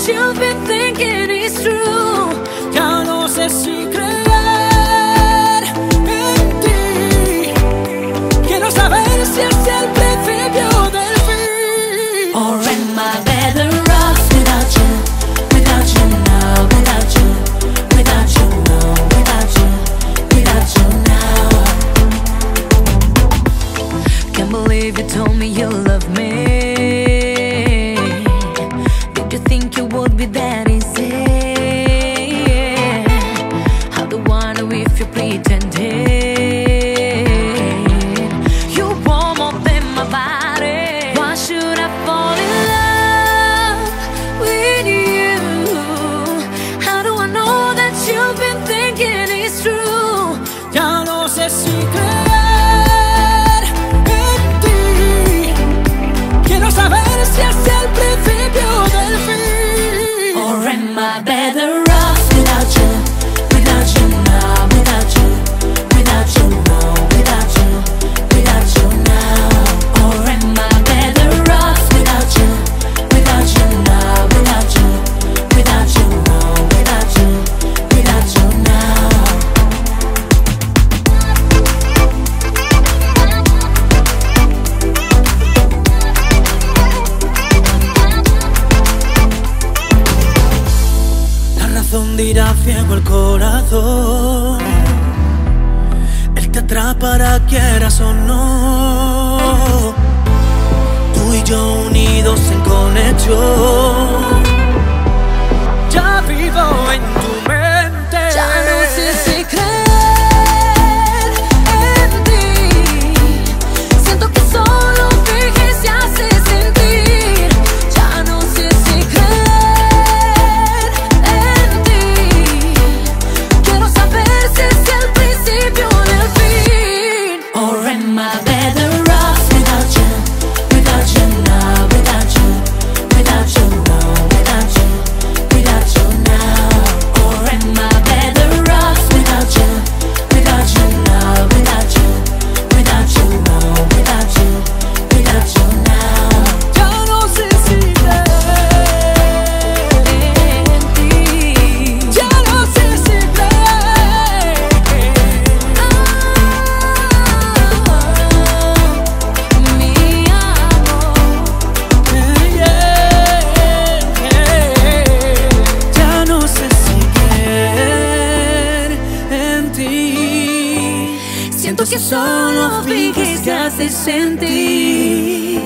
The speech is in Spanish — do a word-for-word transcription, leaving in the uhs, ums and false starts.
you've been thinking is true. Ya no sé si creer en ti. Quiero saber si es el principio del fin. Or am I better off without you? Without you now, without you, without you now, without you, without you now. Can't believe you told me you love me. Did you think you would be that easy? I don't wonder if you pretended. You want more than my body. Why should I fall in love with you? How do I know that you've been thinking it's true? Ya no sé si creer en ti. Quiero saber si es el principio del fin. Or am I better off without you? Without you now, without you, without you now, without you, without you now. Or am I better off without you? Without you now, without you, without you now, without you, without you now. La razón dirá ciego el corazón. Él te atrapará quieras o no. Tú y yo unidos en conexión. Ya vivo en tu mente. Ya no sé si creer en ti. Siento que solo finges y haces sentir. Ya no sé si creer en ti. Quiero saber si es el principio del fin. Or am I better off without you? Without you now, without you, without you now, without you, without you now. Or am I better off without you? Without you now, without you, without you now, without you, without you now. Ya no sé si creer En ti. Ya no sé si creer. Mi amor. Ya no sé si creer en ti. Siento que solo finges y haces sentir.